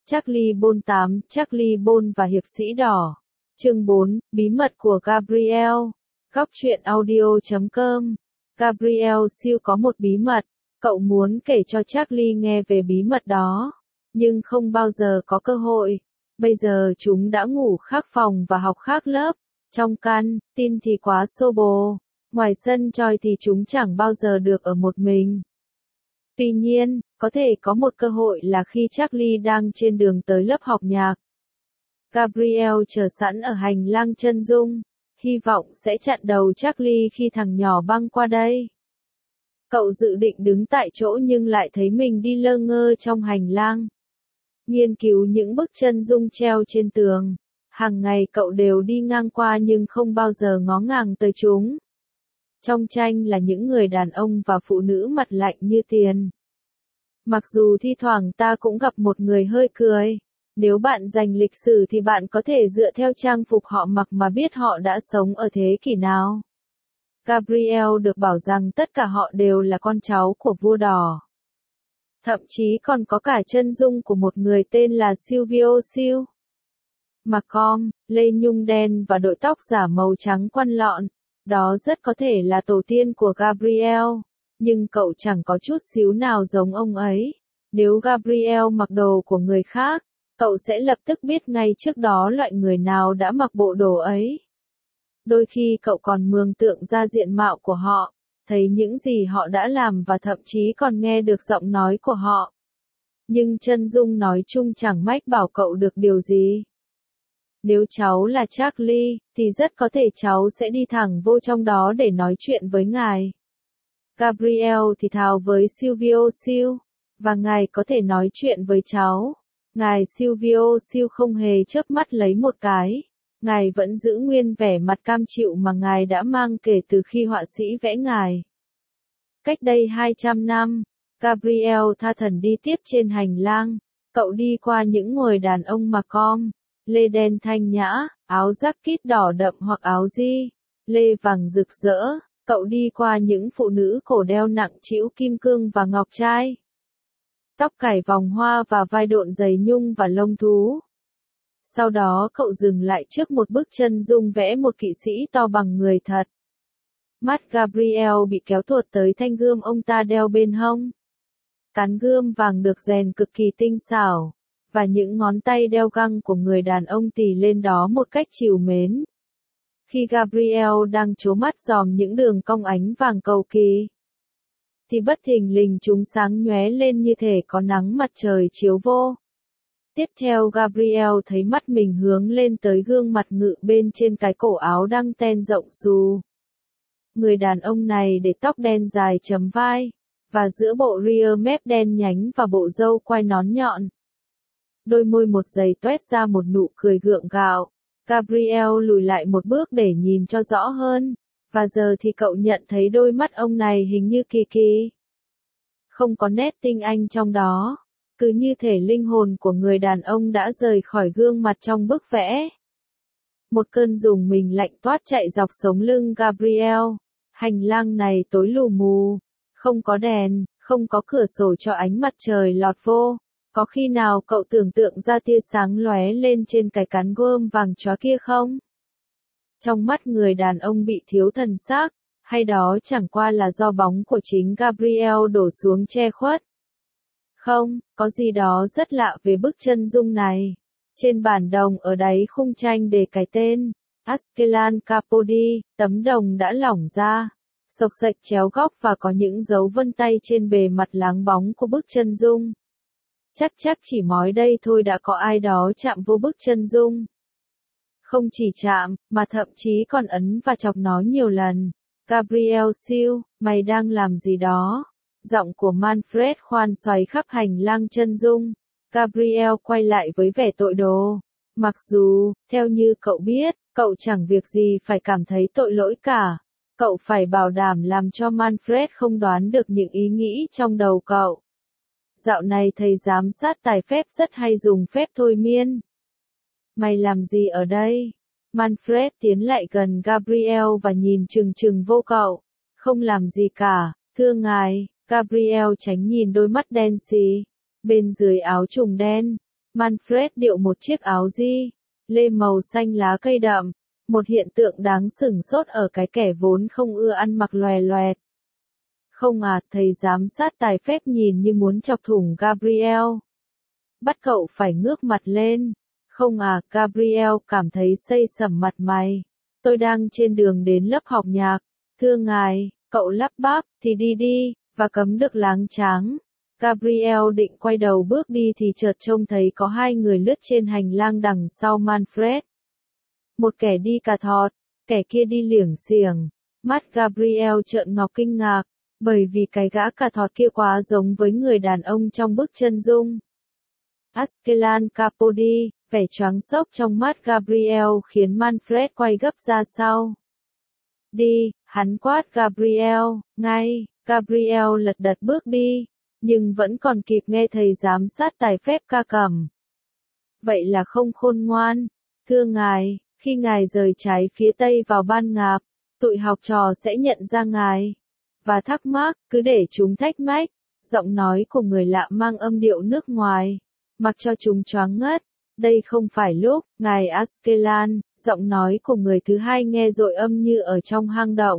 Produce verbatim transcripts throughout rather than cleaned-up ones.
Charlie Bond tám, Charlie Bond và Hiệp sĩ đỏ. Chương bốn, Bí mật của Gabrielle. Góc truyện audio chấm com. Gabrielle siêu có một bí mật, cậu muốn kể cho Charlie nghe về bí mật đó, nhưng không bao giờ có cơ hội. Bây giờ chúng đã ngủ khác phòng và học khác lớp. Trong căn tin thì quá xô bồ, ngoài sân tròi thì chúng chẳng bao giờ được ở một mình. Tuy nhiên, có thể có một cơ hội là khi Charlie đang trên đường tới lớp học nhạc. Gabrielle chờ sẵn ở hành lang chân dung, hy vọng sẽ chặn đầu Charlie khi thằng nhỏ băng qua đây. Cậu dự định đứng tại chỗ nhưng lại thấy mình đi lơ ngơ trong hành lang. Nghiên cứu những bức chân dung treo trên tường. Hàng ngày cậu đều đi ngang qua nhưng không bao giờ ngó ngàng tới chúng. Trong tranh là những người đàn ông và phụ nữ mặt lạnh như tiền. Mặc dù thi thoảng ta cũng gặp một người hơi cười. Nếu bạn dành lịch sử thì bạn có thể dựa theo trang phục họ mặc mà biết họ đã sống ở thế kỷ nào. Gabrielle được bảo rằng tất cả họ đều là con cháu của vua đỏ. Thậm chí còn có cả chân dung của một người tên là Silvio Sil. Macomb, lê nhung đen và đội tóc giả màu trắng quăn lọn. Đó rất có thể là tổ tiên của Gabrielle, nhưng cậu chẳng có chút xíu nào giống ông ấy. Nếu Gabrielle mặc đồ của người khác, cậu sẽ lập tức biết ngay trước đó loại người nào đã mặc bộ đồ ấy. Đôi khi cậu còn mường tượng ra diện mạo của họ, thấy những gì họ đã làm và thậm chí còn nghe được giọng nói của họ. Nhưng chân dung nói chung chẳng mách bảo cậu được điều gì. Nếu cháu là Charlie, thì rất có thể cháu sẽ đi thẳng vô trong đó để nói chuyện với ngài. Gabrielle thì thào với Silvio Sil, và ngài có thể nói chuyện với cháu. Ngài Silvio Sil không hề chớp mắt lấy một cái. Ngài vẫn giữ nguyên vẻ mặt cam chịu mà ngài đã mang kể từ khi họa sĩ vẽ ngài. Cách đây hai trăm năm, Gabrielle tha thẩn đi tiếp trên hành lang. Cậu đi qua những người đàn ông Macomb, lê đen thanh nhã, áo jacket đỏ đậm hoặc áo di, lê vàng rực rỡ. Cậu đi qua những phụ nữ cổ đeo nặng trĩu kim cương và ngọc trai. Tóc cài vòng hoa và vai độn giày nhung và lông thú. Sau đó cậu dừng lại trước một bức chân dung vẽ một kỵ sĩ to bằng người thật. Mắt Gabrielle bị kéo tuột tới thanh gươm ông ta đeo bên hông. Cán gươm vàng được rèn cực kỳ tinh xảo, và những ngón tay đeo găng của người đàn ông tì lên đó một cách trìu mến. Khi Gabrielle đang trố mắt dòm những đường cong ánh vàng cầu kỳ, thì bất thình lình chúng sáng nhoé lên như thể có nắng mặt trời chiếu vô. Tiếp theo Gabrielle thấy mắt mình hướng lên tới gương mặt ngự bên trên cái cổ áo đăng ten rộng xù. Người đàn ông này để tóc đen dài chấm vai, và giữa bộ ria mép đen nhánh và bộ râu quai nón nhọn. Đôi môi một giày toét ra một nụ cười gượng gạo. Gabrielle lùi lại một bước để nhìn cho rõ hơn, và giờ thì cậu nhận thấy đôi mắt ông này hình như kỳ kỳ. Không có nét tinh anh trong đó. Cứ như thể linh hồn của người đàn ông đã rời khỏi gương mặt trong bức vẽ. Một cơn rùng mình lạnh toát chạy dọc sống lưng Gabrielle. Hành lang này tối lù mù, không có đèn, không có cửa sổ cho ánh mặt trời lọt vô. Có khi nào cậu tưởng tượng ra tia sáng lóe lên trên cái cán gươm vàng chói kia không? Trong mắt người đàn ông bị thiếu thần xác, hay đó chẳng qua là do bóng của chính Gabrielle đổ xuống che khuất? Không, có gì đó rất lạ về bức chân dung này. Trên bản đồng ở đáy khung tranh đề cái tên, Askelan Kapodi, tấm đồng đã lỏng ra, xộc xệch chéo góc và có những dấu vân tay trên bề mặt láng bóng của bức chân dung. Chắc chắc chỉ mới đây thôi đã có ai đó chạm vô bức chân dung. Không chỉ chạm, mà thậm chí còn ấn và chọc nó nhiều lần. Gabrielle Sil, mày đang làm gì đó? Giọng của Manfred khoan xoáy khắp hành lang chân dung. Gabrielle quay lại với vẻ tội đồ. Mặc dù, theo như cậu biết, cậu chẳng việc gì phải cảm thấy tội lỗi cả. Cậu phải bảo đảm làm cho Manfred không đoán được những ý nghĩ trong đầu cậu. Dạo này thầy giám sát tài phép rất hay dùng phép thôi miên. Mày làm gì ở đây? Manfred tiến lại gần Gabrielle và nhìn chừng chừng vô cậu. Không làm gì cả, thưa ngài. Gabrielle tránh nhìn đôi mắt đen xì. Bên dưới áo trùng đen, Manfred điệu một chiếc áo di lê màu xanh lá cây đậm, một hiện tượng đáng sửng sốt ở cái kẻ vốn không ưa ăn mặc lòe loẹt. Không à, thầy giám sát tài phép nhìn như muốn chọc thủng Gabriel. Bắt cậu phải ngước mặt lên. Không à, Gabriel cảm thấy xây sẩm mặt mày. Tôi đang trên đường đến lớp học nhạc. Thưa ngài, cậu lắp bắp, thì đi đi, và cấm được láng tráng. Gabriel định quay đầu bước đi thì chợt trông thấy có hai người lướt trên hành lang đằng sau Manfred. Một kẻ đi cà thọt, kẻ kia đi liểng xiềng. Mắt Gabriel trợn ngọc kinh ngạc, bởi vì cái gã cà thọt kia quá giống với người đàn ông trong bức chân dung. Askelan Capodi, vẻ choáng sốc trong mắt Gabriel khiến Manfred quay gấp ra sau. Đi, hắn quát Gabriel, ngay, Gabriel lật đật bước đi, nhưng vẫn còn kịp nghe thầy giám sát tài phép ca cẩm. Vậy là không khôn ngoan. Thưa ngài, khi ngài rời trái phía tây vào ban ngạp, tụi học trò sẽ nhận ra ngài. Và thắc mắc, cứ để chúng thách mách. Giọng nói của người lạ mang âm điệu nước ngoài, mặc cho chúng choáng ngất. Đây không phải lúc, ngài Askelan, giọng nói của người thứ hai nghe dội âm như ở trong hang động.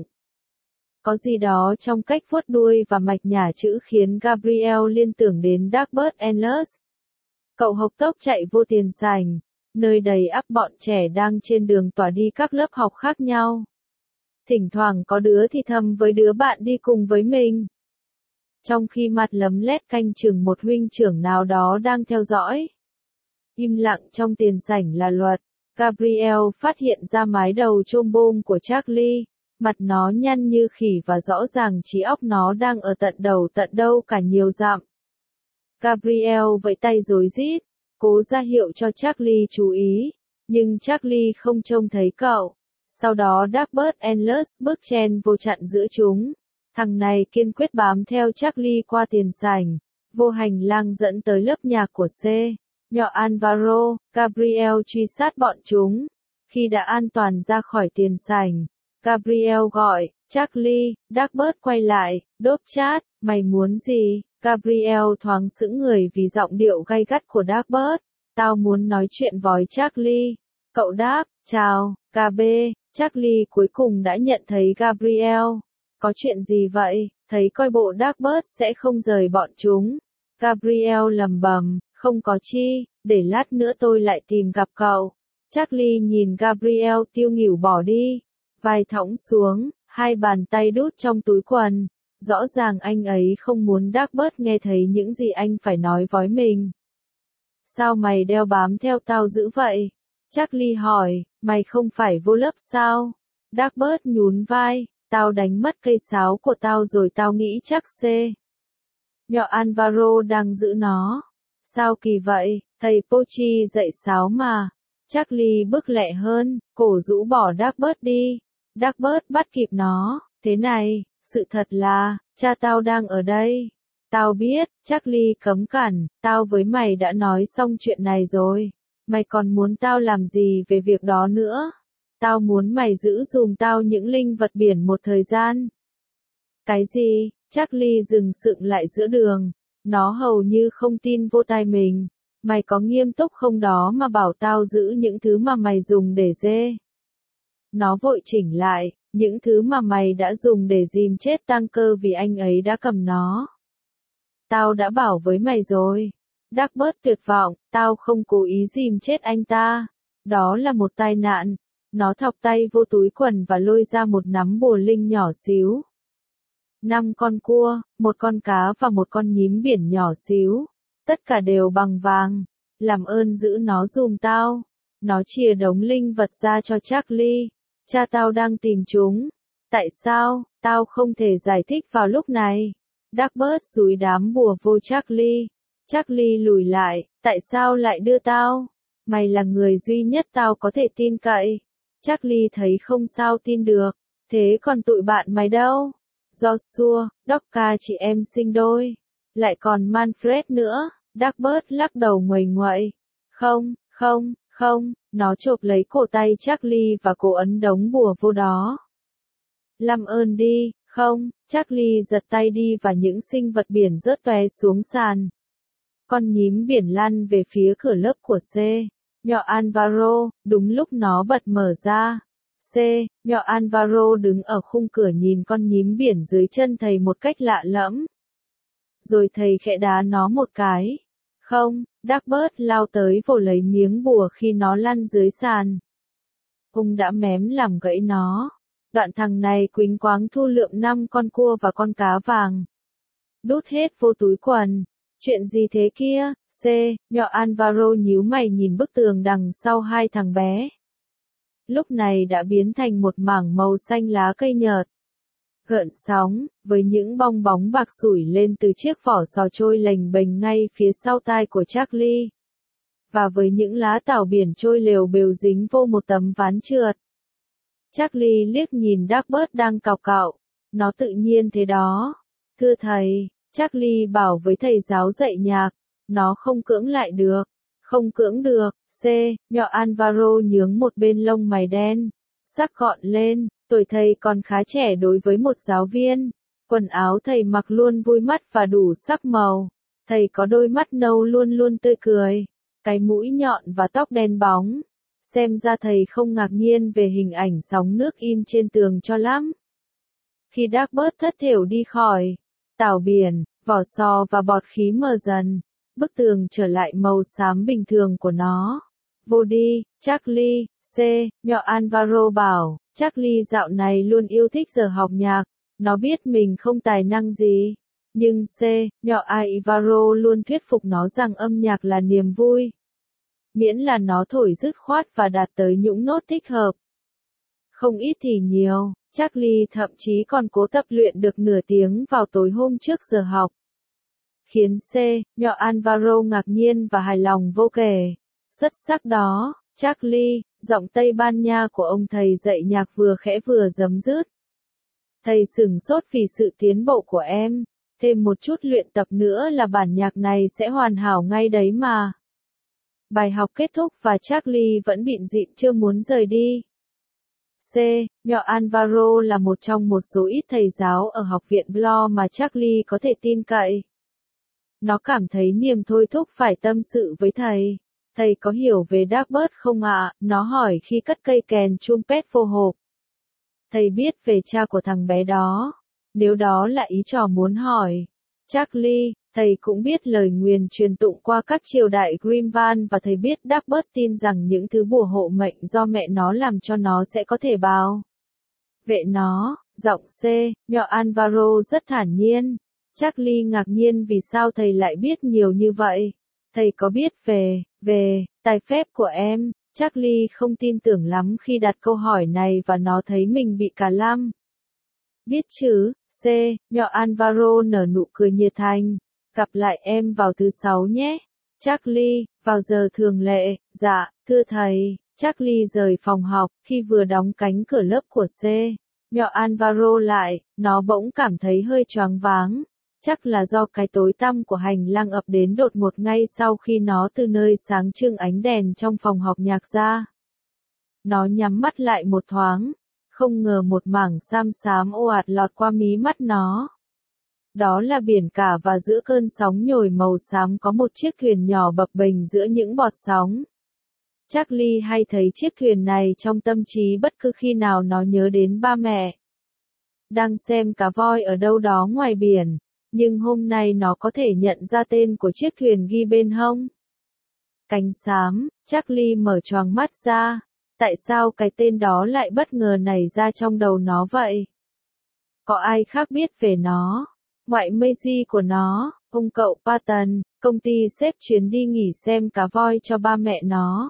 Có gì đó trong cách vuốt đuôi và mạch nhả chữ khiến Gabriel liên tưởng đến Dagbert Endless. Cậu hộc tốc chạy vô tiền sảnh, nơi đầy ắp bọn trẻ đang trên đường tỏa đi các lớp học khác nhau. Thỉnh thoảng có đứa thì thầm với đứa bạn đi cùng với mình. Trong khi mặt lấm lét canh chừng một huynh trưởng nào đó đang theo dõi. Im lặng trong tiền sảnh là luật. Gabriel phát hiện ra mái đầu chôm bôm của Charlie, mặt nó nhăn như khỉ và rõ ràng trí óc nó đang ở tận đầu tận đâu cả nhiều dặm. Gabriel vẫy tay rối rít, cố ra hiệu cho Charlie chú ý, nhưng Charlie không trông thấy cậu. Sau đó Dagbert Endless bước chen vô chặn giữa chúng. Thằng này kiên quyết bám theo Charlie qua tiền sảnh, vô hành lang dẫn tới lớp nhạc của C. Nhỏ Alvaro, Gabriel truy sát bọn chúng. Khi đã an toàn ra khỏi tiền sảnh, Gabriel gọi, Charlie, Dagbert quay lại, đốp chát, mày muốn gì? Gabriel thoáng sững người vì giọng điệu gay gắt của Dagbert. Tao muốn nói chuyện với Charlie. Cậu đáp, chào, ca bê. Charlie cuối cùng đã nhận thấy Gabriel. Có chuyện gì vậy? Thấy coi bộ Dagbert sẽ không rời bọn chúng. Gabriel lầm bầm, không có chi, để lát nữa tôi lại tìm gặp cậu. Charlie nhìn Gabriel tiêu nghỉu bỏ đi. Vai thõng xuống, hai bàn tay đút trong túi quần. Rõ ràng anh ấy không muốn Dagbert nghe thấy những gì anh phải nói với mình. Sao mày đeo bám theo tao dữ vậy? Charlie hỏi, mày không phải vô lớp sao? Dagbert nhún vai, tao đánh mất cây sáo của tao rồi tao nghĩ chắc C. Nhỏ Alvaro đang giữ nó. Sao kỳ vậy, thầy Pochi dạy sáo mà. Charlie bước lẹ hơn, cổ rũ bỏ Dagbert đi. Dagbert bắt kịp nó, thế này, sự thật là, cha tao đang ở đây. Tao biết, Charlie cấm cản, tao với mày đã nói xong chuyện này rồi. Mày còn muốn tao làm gì về việc đó nữa? Tao muốn mày giữ dùm tao những linh vật biển một thời gian. Cái gì? Charlie dừng sững lại giữa đường. Nó hầu như không tin vô tai mình. Mày có nghiêm túc không đó mà bảo tao giữ những thứ mà mày dùng để dê? Nó vội chỉnh lại, những thứ mà mày đã dùng để dìm chết tang cơ vì anh ấy đã cầm nó. Tao đã bảo với mày rồi. Dagbert tuyệt vọng, tao không cố ý dìm chết anh ta. Đó là một tai nạn. Nó thọc tay vô túi quần và lôi ra một nắm bùa linh nhỏ xíu. Năm con cua, một con cá và một con nhím biển nhỏ xíu. Tất cả đều bằng vàng. Làm ơn giữ nó dùm tao. Nó chìa đống linh vật ra cho Charlie. Cha tao đang tìm chúng. Tại sao, tao không thể giải thích vào lúc này. Dagbert dúi đám bùa vô Charlie. Charlie lùi lại, tại sao lại đưa tao? Mày là người duy nhất tao có thể tin cậy. Charlie thấy không sao tin được. Thế còn tụi bạn mày đâu? Joshua, Docca chị em sinh đôi. Lại còn Manfred nữa. Dagbert lắc đầu nguầy nguậy. Không, không, không, nó chộp lấy cổ tay Charlie và cố ấn đống bùa vô đó. Làm ơn đi, không, Charlie giật tay đi và những sinh vật biển rớt tóe xuống sàn. Con nhím biển lăn về phía cửa lớp của C. Nhỏ Alvaro, đúng lúc nó bật mở ra. C. Nhỏ Alvaro đứng ở khung cửa nhìn con nhím biển dưới chân thầy một cách lạ lẫm. Rồi thầy khẽ đá nó một cái. Không, Darkbird lao tới vồ lấy miếng bùa khi nó lăn dưới sàn. Ông đã mém làm gãy nó. Đoạn thằng này quýnh quáng thu lượm năm con cua và con cá vàng. Đút hết vô túi quần. Chuyện gì thế kia? C. Nhỏ Alvaro nhíu mày nhìn bức tường đằng sau hai thằng bé. Lúc này đã biến thành một mảng màu xanh lá cây nhợt. Gợn sóng, với những bong bóng bạc sủi lên từ chiếc vỏ sò trôi lềnh bềnh ngay phía sau tai của Charlie. Và với những lá tảo biển trôi lều bều dính vô một tấm ván trượt. Charlie liếc nhìn Darkbird đang cào cạo. Nó tự nhiên thế đó. Thưa thầy, Charlie bảo với thầy giáo dạy nhạc. Nó không cưỡng lại được. Không cưỡng được. C. Nhỏ Alvaro nhướng một bên lông mày đen. Sắc gọn lên. Tuổi thầy còn khá trẻ đối với một giáo viên. Quần áo thầy mặc luôn vui mắt và đủ sắc màu. Thầy có đôi mắt nâu luôn luôn tươi cười. Cái mũi nhọn và tóc đen bóng. Xem ra thầy không ngạc nhiên về hình ảnh sóng nước in trên tường cho lắm. Khi Darkbird thất thểu đi khỏi, tảo biển, vỏ sò và bọt khí mờ dần, bức tường trở lại màu xám bình thường của nó. Vô đi, Charlie. C. Nhỏ Alvaro bảo, Charlie dạo này luôn yêu thích giờ học nhạc. Nó biết mình không tài năng gì. Nhưng C. Nhỏ Alvaro luôn thuyết phục nó rằng âm nhạc là niềm vui. Miễn là nó thổi dứt khoát và đạt tới những nốt thích hợp. Không ít thì nhiều, Charlie thậm chí còn cố tập luyện được nửa tiếng vào tối hôm trước giờ học. Khiến C. Nhỏ Alvaro ngạc nhiên và hài lòng vô kể. Xuất sắc đó, Charlie, giọng Tây Ban Nha của ông thầy dạy nhạc vừa khẽ vừa giấm dứt. Thầy sửng sốt vì sự tiến bộ của em. Thêm một chút luyện tập nữa là bản nhạc này sẽ hoàn hảo ngay đấy mà. Bài học kết thúc và Charlie vẫn bịn rịn chưa muốn rời đi. C. Nhỏ Alvaro là một trong một số ít thầy giáo ở học viện Blo mà Charlie có thể tin cậy. Nó cảm thấy niềm thôi thúc phải tâm sự với thầy. Thầy có hiểu về Darkbird không ạ? Nó hỏi khi cất cây kèn trumpet vô hộp. Thầy biết về cha của thằng bé đó. Nếu đó là ý trò muốn hỏi. Charlie, thầy cũng biết lời nguyền truyền tụng qua các triều đại Grimvan và thầy biết Darkbird tin rằng những thứ bùa hộ mệnh do mẹ nó làm cho nó sẽ có thể bảo vệ nó. Giọng C. Nhỏ Alvaro rất thản nhiên. Charlie ngạc nhiên vì sao thầy lại biết nhiều như vậy. Thầy có biết về, về, tài phép của em. Charlie không tin tưởng lắm khi đặt câu hỏi này và nó thấy mình bị cà lăm. Biết chứ, C. Nhỏ Alvaro nở nụ cười nhiệt thành. Gặp lại em vào thứ sáu nhé. Charlie, vào giờ thường lệ. Dạ, thưa thầy. Charlie rời phòng học, khi vừa đóng cánh cửa lớp của C. Nhỏ Alvaro lại, nó bỗng cảm thấy hơi choáng váng. Chắc là do cái tối tăm của hành lang ập đến đột ngột ngay sau khi nó từ nơi sáng trưng ánh đèn trong phòng học nhạc ra. Nó nhắm mắt lại một thoáng, không ngờ một mảng xám xám ồ ạt lọt qua mí mắt nó. Đó là biển cả và giữa cơn sóng nhồi màu xám có một chiếc thuyền nhỏ bập bềnh giữa những bọt sóng. Charlie hay thấy chiếc thuyền này trong tâm trí bất cứ khi nào nó nhớ đến ba mẹ. Đang xem cá voi ở đâu đó ngoài biển. Nhưng hôm nay nó có thể nhận ra tên của chiếc thuyền ghi bên hông. Cánh xám, Charlie mở choàng mắt ra. Tại sao cái tên đó lại bất ngờ nảy ra trong đầu nó vậy? Có ai khác biết về nó? Ngoại Maisie của nó, ông cậu Patton, công ty xếp chuyến đi nghỉ xem cá voi cho ba mẹ nó.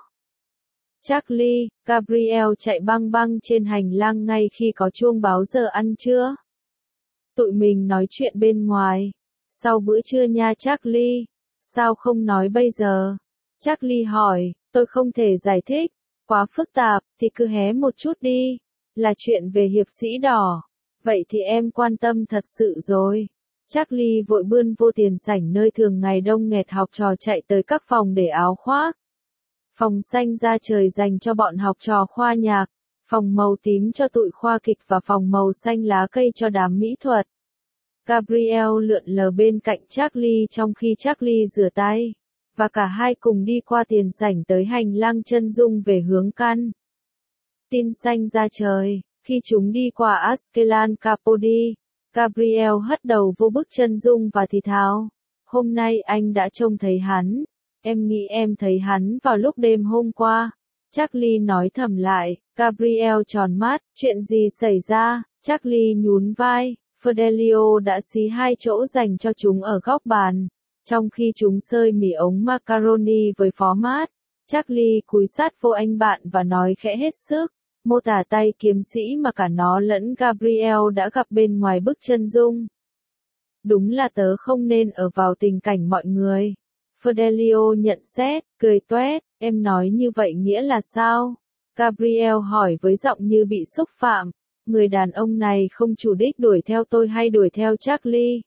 Charlie, Gabriel chạy băng băng trên hành lang ngay khi có chuông báo giờ ăn trưa. Tụi mình nói chuyện bên ngoài. Sau bữa trưa nha Charlie. Sao không nói bây giờ? Charlie hỏi, tôi không thể giải thích. Quá phức tạp, thì cứ hé một chút đi. Là chuyện về hiệp sĩ đỏ. Vậy thì em quan tâm thật sự rồi. Charlie vội bươn vô tiền sảnh nơi thường ngày đông nghẹt học trò chạy tới các phòng để áo khoác. Phòng xanh da trời dành cho bọn học trò khoa nhạc. Phòng màu tím cho tụi khoa kịch và phòng màu xanh lá cây cho đám mỹ thuật. Gabriel lượn lờ bên cạnh Charlie trong khi Charlie rửa tay, và cả hai cùng đi qua tiền sảnh tới hành lang chân dung về hướng căn tin xanh ra trời. Khi chúng đi qua Askelan Capodi, Gabriel hất đầu vô bức chân dung và thì thào, hôm nay anh đã trông thấy hắn, em nghĩ em thấy hắn vào lúc đêm hôm qua. Charlie nói thầm lại, Gabriel tròn mắt, chuyện gì xảy ra? Charlie nhún vai, Fidelio đã xí hai chỗ dành cho chúng ở góc bàn, trong khi chúng xơi mì ống macaroni với phó mát. Charlie cúi sát vô anh bạn và nói khẽ hết sức, mô tả tay kiếm sĩ mà cả nó lẫn Gabriel đã gặp bên ngoài bức chân dung. Đúng là tớ không nên ở vào tình cảnh mọi người. Fidelio nhận xét, cười toét, em nói như vậy nghĩa là sao? Gabriel hỏi với giọng như bị xúc phạm, người đàn ông này không chủ đích đuổi theo tôi hay đuổi theo Charlie?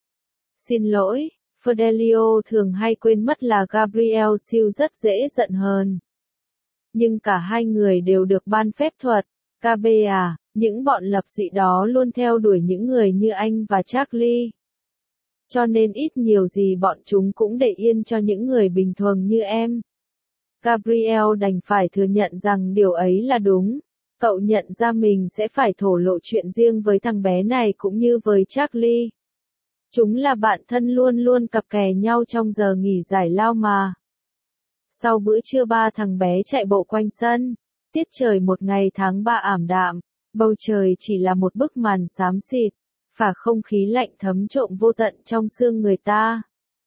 Xin lỗi, Fidelio thường hay quên mất là Gabriel siêu rất dễ giận hờn. Nhưng cả hai người đều được ban phép thuật. Gabe à, những bọn lập dị đó luôn theo đuổi những người như anh và Charlie. Cho nên ít nhiều gì bọn chúng cũng để yên cho những người bình thường như em. Gabriel đành phải thừa nhận rằng điều ấy là đúng. Cậu nhận ra mình sẽ phải thổ lộ chuyện riêng với thằng bé này cũng như với Charlie. Chúng là bạn thân luôn luôn cặp kè nhau trong giờ nghỉ giải lao mà. Sau bữa trưa ba thằng bé chạy bộ quanh sân. Tiết trời một ngày tháng ba ảm đạm, bầu trời chỉ là một bức màn xám xịt, phả không khí lạnh thấm trộm vô tận trong xương người ta.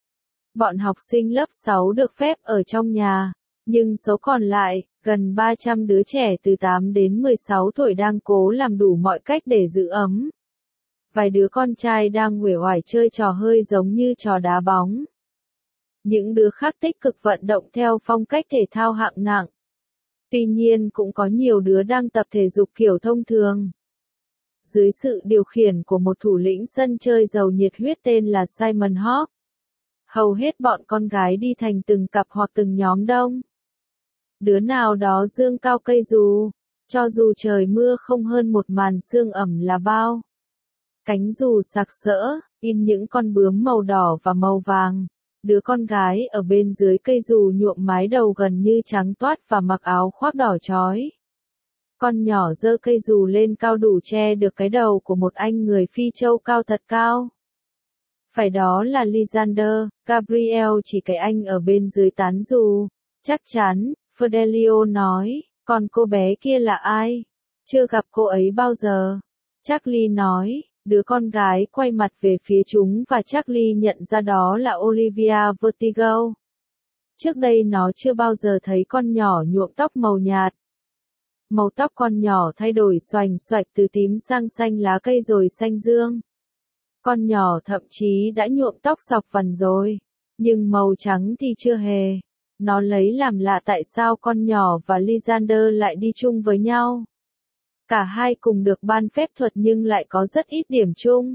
Bọn học sinh lớp sáu được phép ở trong nhà, nhưng số còn lại, gần ba trăm đứa trẻ từ tám đến mười sáu tuổi đang cố làm đủ mọi cách để giữ ấm. Vài đứa con trai đang uể oải chơi trò hơi giống như trò đá bóng. Những đứa khác tích cực vận động theo phong cách thể thao hạng nặng. Tuy nhiên cũng có nhiều đứa đang tập thể dục kiểu thông thường. Dưới sự điều khiển của một thủ lĩnh sân chơi giàu nhiệt huyết tên là Simon Hawk. Hầu hết bọn con gái đi thành từng cặp hoặc từng nhóm đông. Đứa nào đó giương cao cây dù, cho dù trời mưa không hơn một màn sương ẩm là bao. Cánh dù sặc sỡ, in những con bướm màu đỏ và màu vàng. Đứa con gái ở bên dưới cây dù nhuộm mái đầu gần như trắng toát và mặc áo khoác đỏ chói. Con nhỏ giơ cây dù lên cao đủ che được cái đầu của một anh người Phi Châu cao thật cao. Phải đó là Lysander. Gabriel chỉ cái anh ở bên dưới tán dù. Chắc chắn, Fidelio nói, còn cô bé kia là ai? Chưa gặp cô ấy bao giờ. Charlie nói. Đứa con gái quay mặt về phía chúng và Charlie nhận ra đó là Olivia Vertigo. Trước đây nó chưa bao giờ thấy con nhỏ nhuộm tóc màu nhạt. Màu tóc con nhỏ thay đổi xoành xoạch từ tím sang xanh lá cây rồi xanh dương. Con nhỏ thậm chí đã nhuộm tóc sọc vằn rồi, nhưng màu trắng thì chưa hề. Nó lấy làm lạ tại sao con nhỏ và Lysander lại đi chung với nhau. Cả hai cùng được ban phép thuật nhưng lại có rất ít điểm chung.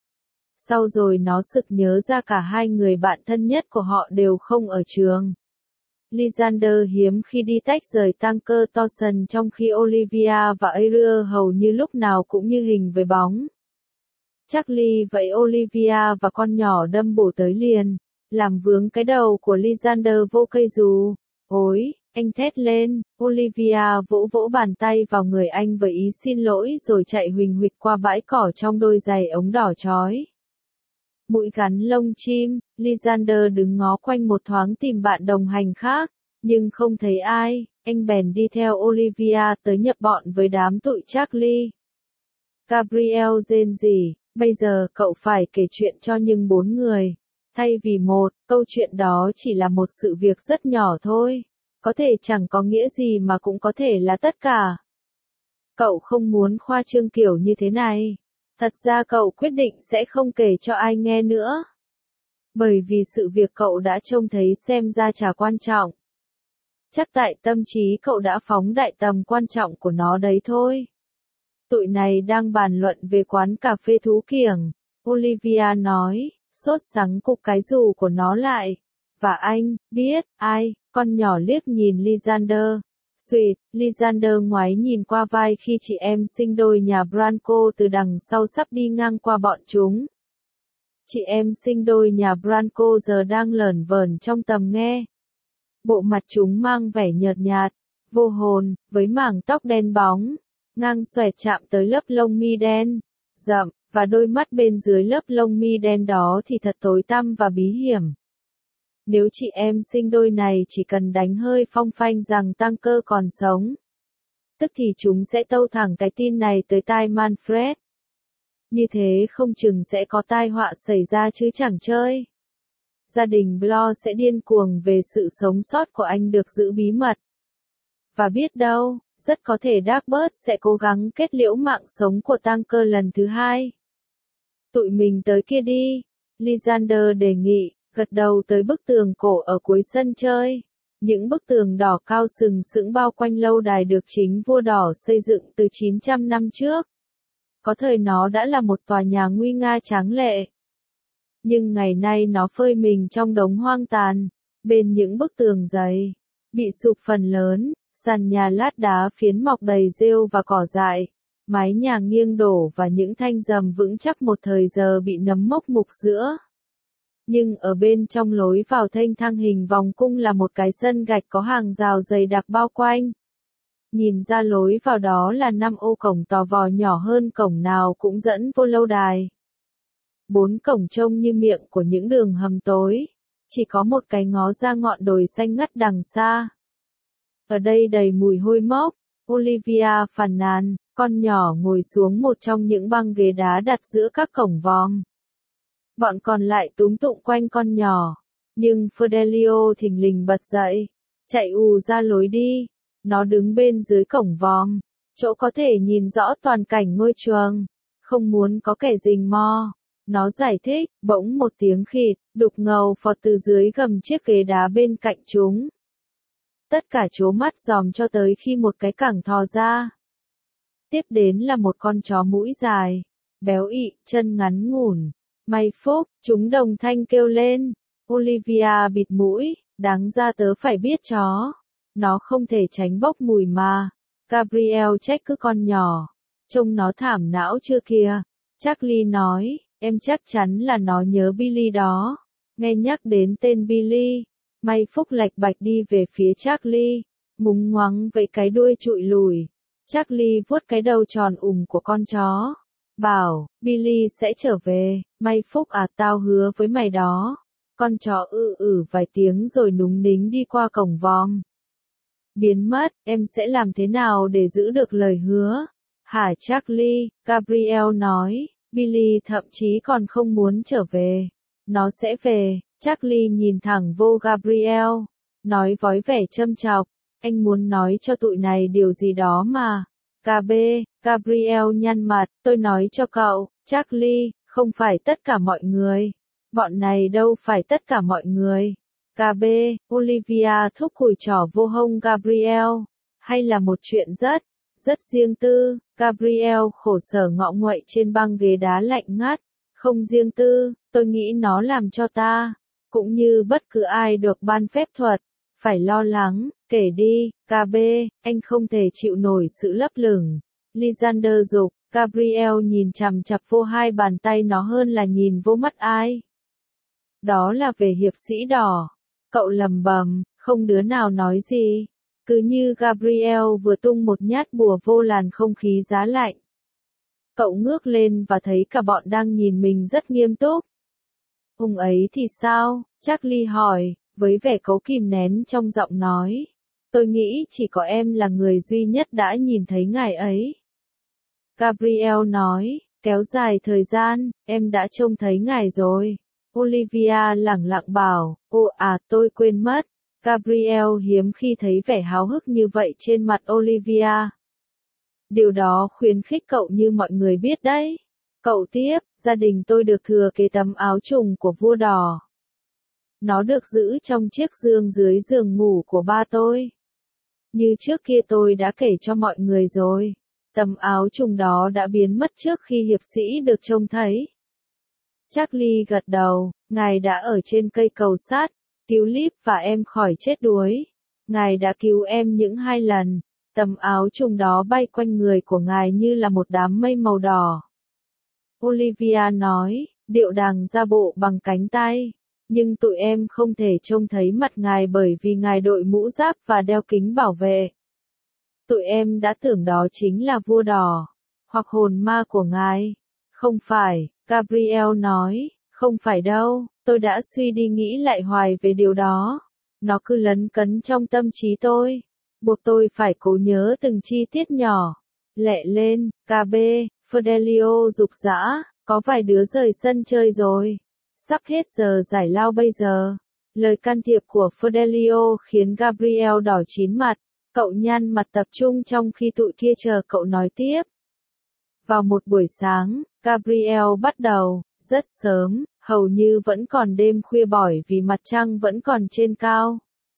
Sau rồi nó sực nhớ ra cả hai người bạn thân nhất của họ đều không ở trường. Lysander hiếm khi đi tách rời Tanker Thorson trong khi Olivia và Ariel hầu như lúc nào cũng như hình với bóng. Charlie vẫy Olivia và con nhỏ đâm bổ tới liền, làm vướng cái đầu của Lysander vô cây dù. Ôi! Anh thét lên, Olivia vỗ vỗ bàn tay vào người anh với ý xin lỗi rồi chạy huỳnh huỵch qua bãi cỏ trong đôi giày ống đỏ chói. Mũi gắn lông chim, Lysander đứng ngó quanh một thoáng tìm bạn đồng hành khác, nhưng không thấy ai, anh bèn đi theo Olivia tới nhập bọn với đám tụi Charlie. Gabriel rên rỉ, bây giờ cậu phải kể chuyện cho những bốn người. Thay vì một, câu chuyện đó chỉ là một sự việc rất nhỏ thôi. Có thể chẳng có nghĩa gì mà cũng có thể là tất cả. Cậu không muốn khoa trương kiểu như thế này. Thật ra cậu quyết định sẽ không kể cho ai nghe nữa. Bởi vì sự việc cậu đã trông thấy xem ra chả quan trọng. Chắc tại tâm trí cậu đã phóng đại tầm quan trọng của nó đấy thôi. Tụi này đang bàn luận về quán cà phê thú kiểng. Olivia nói, sốt sắng cụp cái dù của nó lại. Và anh, biết, ai, con nhỏ liếc nhìn Lysander. Sweet, Lysander ngoái nhìn qua vai khi chị em sinh đôi nhà Branco từ đằng sau sắp đi ngang qua bọn chúng. Chị em sinh đôi nhà Branco giờ đang lởn vởn trong tầm nghe. Bộ mặt chúng mang vẻ nhợt nhạt, vô hồn, với mảng tóc đen bóng, ngang xoẹt chạm tới lớp lông mi đen, rậm, và đôi mắt bên dưới lớp lông mi đen đó thì thật tối tăm và bí hiểm. Nếu chị em sinh đôi này chỉ cần đánh hơi phong phanh rằng tăng cơ còn sống, tức thì chúng sẽ tâu thẳng cái tin này tới tai Manfred. Như thế không chừng sẽ có tai họa xảy ra chứ chẳng chơi. Gia đình Bloor sẽ điên cuồng về sự sống sót của anh được giữ bí mật. Và biết đâu, rất có thể Darkbird sẽ cố gắng kết liễu mạng sống của Tanker lần thứ hai. Tụi mình tới kia đi, Lysander đề nghị, gật đầu tới bức tường cổ ở cuối sân chơi. Những bức tường đỏ cao sừng sững bao quanh lâu đài được chính vua đỏ xây dựng từ chín trăm năm trước. Có thời nó đã là một tòa nhà nguy nga tráng lệ. Nhưng ngày nay nó phơi mình trong đống hoang tàn, bên những bức tường dày, bị sụp phần lớn, sàn nhà lát đá phiến mọc đầy rêu và cỏ dại, mái nhà nghiêng đổ và những thanh rầm vững chắc một thời giờ bị nấm mốc mục giữa. Nhưng ở bên trong lối vào thênh thang hình vòng cung là một cái sân gạch có hàng rào dày đặc bao quanh. Nhìn ra lối vào đó là năm ô cổng tò vò nhỏ hơn cổng nào cũng dẫn vô lâu đài. Bốn cổng trông như miệng của những đường hầm tối, chỉ có một cái ngó ra ngọn đồi xanh ngắt đằng xa. Ở đây đầy mùi hôi mốc, Olivia phàn nàn, con nhỏ ngồi xuống một trong những băng ghế đá đặt giữa các cổng vòm. Bọn còn lại túm tụng quanh con nhỏ, nhưng Fidelio thình lình bật dậy, chạy ù ra lối đi. Nó đứng bên dưới cổng vòm, chỗ có thể nhìn rõ toàn cảnh ngôi trường, không muốn có kẻ rình mò. Nó giải thích, bỗng một tiếng khịt, đục ngầu phọt từ dưới gầm chiếc ghế đá bên cạnh chúng. Tất cả trố mắt dòm cho tới khi một cái cẳng thò ra. Tiếp đến là một con chó mũi dài, béo ị, chân ngắn ngủn. May phúc, chúng đồng thanh kêu lên. Olivia bịt mũi, đáng ra tớ phải biết chó. Nó không thể tránh bốc mùi mà. Gabriel trách cứ con nhỏ. Trông nó thảm não chưa kìa. Charlie nói, em chắc chắn là nó nhớ Billy đó. Nghe nhắc đến tên Billy, May phúc lạch bạch đi về phía Charlie, múng ngoắng với cái đuôi trụi lùi. Charlie vuốt cái đầu tròn ủng của con chó. Bảo, Billy sẽ trở về. May phúc à, tao hứa với mày đó. Con chó ư ử vài tiếng rồi núng nính đi qua cổng vòm. Biến mất, em sẽ làm thế nào để giữ được lời hứa? Hả Charlie, Gabriel nói, Billy thậm chí còn không muốn trở về. Nó sẽ về. Charlie nhìn thẳng vô Gabriel, nói với vẻ châm chọc, anh muốn nói cho tụi này điều gì đó mà. Gab, Gabriel nhăn mặt, tôi nói cho cậu, Charlie, không phải tất cả mọi người. Bọn này đâu phải tất cả mọi người. Gab, Olivia thúc cùi trỏ vô hông Gabriel, hay là một chuyện rất, rất riêng tư. Gabriel khổ sở ngọ nguậy trên băng ghế đá lạnh ngắt, không riêng tư, tôi nghĩ nó làm cho ta, cũng như bất cứ ai được ban phép thuật, phải lo lắng. Kể đi, Gab, anh không thể chịu nổi sự lấp lửng. Lysander dục, Gabriel nhìn chằm chặp vô hai bàn tay nó hơn là nhìn vô mắt ai. Đó là về hiệp sĩ đỏ. Cậu lầm bầm, không đứa nào nói gì. Cứ như Gabriel vừa tung một nhát bùa vô làn không khí giá lạnh. Cậu ngước lên và thấy cả bọn đang nhìn mình rất nghiêm túc. Ông ấy thì sao? Charlie hỏi, với vẻ cố kìm nén trong giọng nói. Tôi nghĩ chỉ có em là người duy nhất đã nhìn thấy ngài ấy. Gabriel nói, kéo dài thời gian, em đã trông thấy ngài rồi. Olivia lẳng lặng bảo, ô à tôi quên mất. Gabriel hiếm khi thấy vẻ háo hức như vậy trên mặt Olivia. Điều đó khuyến khích cậu như mọi người biết đấy. Cậu tiếp, gia đình tôi được thừa kế tấm áo trùng của vua đỏ. Nó được giữ trong chiếc giường dưới giường ngủ của ba tôi. Như trước kia tôi đã kể cho mọi người rồi, tấm áo trùng đó đã biến mất trước khi hiệp sĩ được trông thấy. Charlie gật đầu, ngài đã ở trên cây cầu sắt, cứu Lip và em khỏi chết đuối. Ngài đã cứu em những hai lần, tấm áo trùng đó bay quanh người của ngài như là một đám mây màu đỏ. Olivia nói, điệu đàng ra bộ bằng cánh tay. Nhưng tụi em không thể trông thấy mặt ngài bởi vì ngài đội mũ giáp và đeo kính bảo vệ. Tụi em đã tưởng đó chính là vua đỏ, hoặc hồn ma của ngài. Không phải, Gabriel nói, không phải đâu, tôi đã suy đi nghĩ lại hoài về điều đó. Nó cứ lấn cấn trong tâm trí tôi, buộc tôi phải cố nhớ từng chi tiết nhỏ. Lẹ lên, ca bê, Fidelio rục rã, có vài đứa rời sân chơi rồi. Sắp hết giờ giải lao bây giờ. Lời can thiệp của Fidelio khiến Gabriel đỏ chín mặt. Cậu nhăn mặt tập trung trong khi tụi kia chờ cậu nói tiếp. Vào một buổi sáng, Gabriel bắt đầu, rất sớm, hầu như vẫn còn đêm khuya bỏi vì mặt trăng vẫn còn trên cao.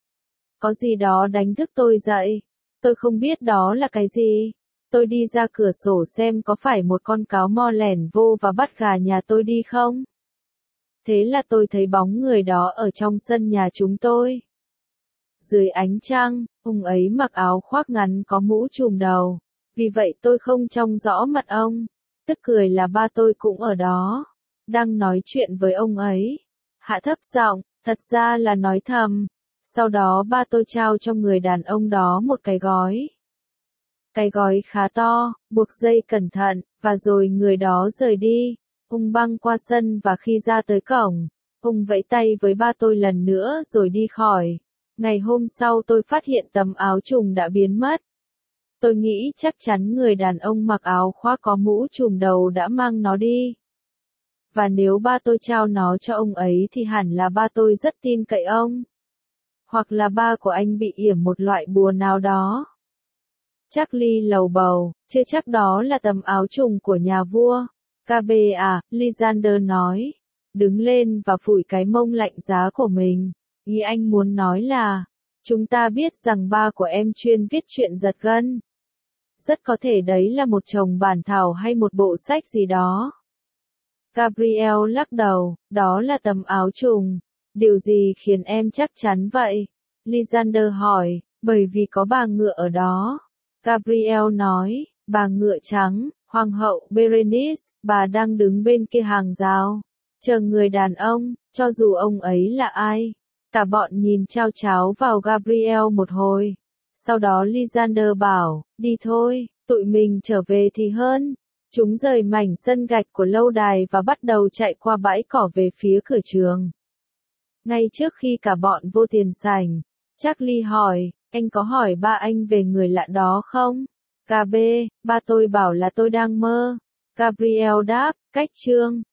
Có gì đó đánh thức tôi dậy. Tôi không biết đó là cái gì. Tôi đi ra cửa sổ xem có phải một con cáo mo lẻn vô và bắt gà nhà tôi đi không. Thế là tôi thấy bóng người đó ở trong sân nhà chúng tôi. Dưới ánh trăng, ông ấy mặc áo khoác ngắn có mũ trùm đầu. Vì vậy tôi không trông rõ mặt ông. Tức cười là ba tôi cũng ở đó. Đang nói chuyện với ông ấy. Hạ thấp giọng, thật ra là nói thầm. Sau đó ba tôi trao cho người đàn ông đó một cái gói. Cái gói khá to, buộc dây cẩn thận, và rồi người đó rời đi. Ông băng qua sân và khi ra tới cổng, ông vẫy tay với ba tôi lần nữa rồi đi khỏi. Ngày hôm sau tôi phát hiện tấm áo trùng đã biến mất. Tôi nghĩ chắc chắn người đàn ông mặc áo khoác có mũ trùm đầu đã mang nó đi. Và nếu ba tôi trao nó cho ông ấy thì hẳn là ba tôi rất tin cậy ông. Hoặc là ba của anh bị yểm một loại bùa nào đó. Charlie lầu bầu, chưa chắc đó là tấm áo trùng của nhà vua. ca bê à, Lysander nói. Đứng lên và phủi cái mông lạnh giá của mình. Ý anh muốn nói là, chúng ta biết rằng ba của em chuyên viết truyện giật gân. Rất có thể đấy là một chồng bản thảo hay một bộ sách gì đó. Gabriel lắc đầu, đó là tấm áo trùng. Điều gì khiến em chắc chắn vậy? Lysander hỏi, bởi vì có bà ngựa ở đó. Gabriel nói, bà ngựa trắng, Hoàng hậu Berenice, bà đang đứng bên kia hàng rào. Chờ người đàn ông, cho dù ông ấy là ai. Cả bọn nhìn chao cháo vào Gabriel một hồi. Sau đó Lysander bảo, đi thôi, tụi mình trở về thì hơn. Chúng rời mảnh sân gạch của lâu đài và bắt đầu chạy qua bãi cỏ về phía cửa trường. Ngay trước khi cả bọn vô tiền sảnh, Charlie hỏi, anh có hỏi ba anh về người lạ đó không? ca bê, ba tôi bảo là tôi đang mơ. Gabriel đáp, cách chương.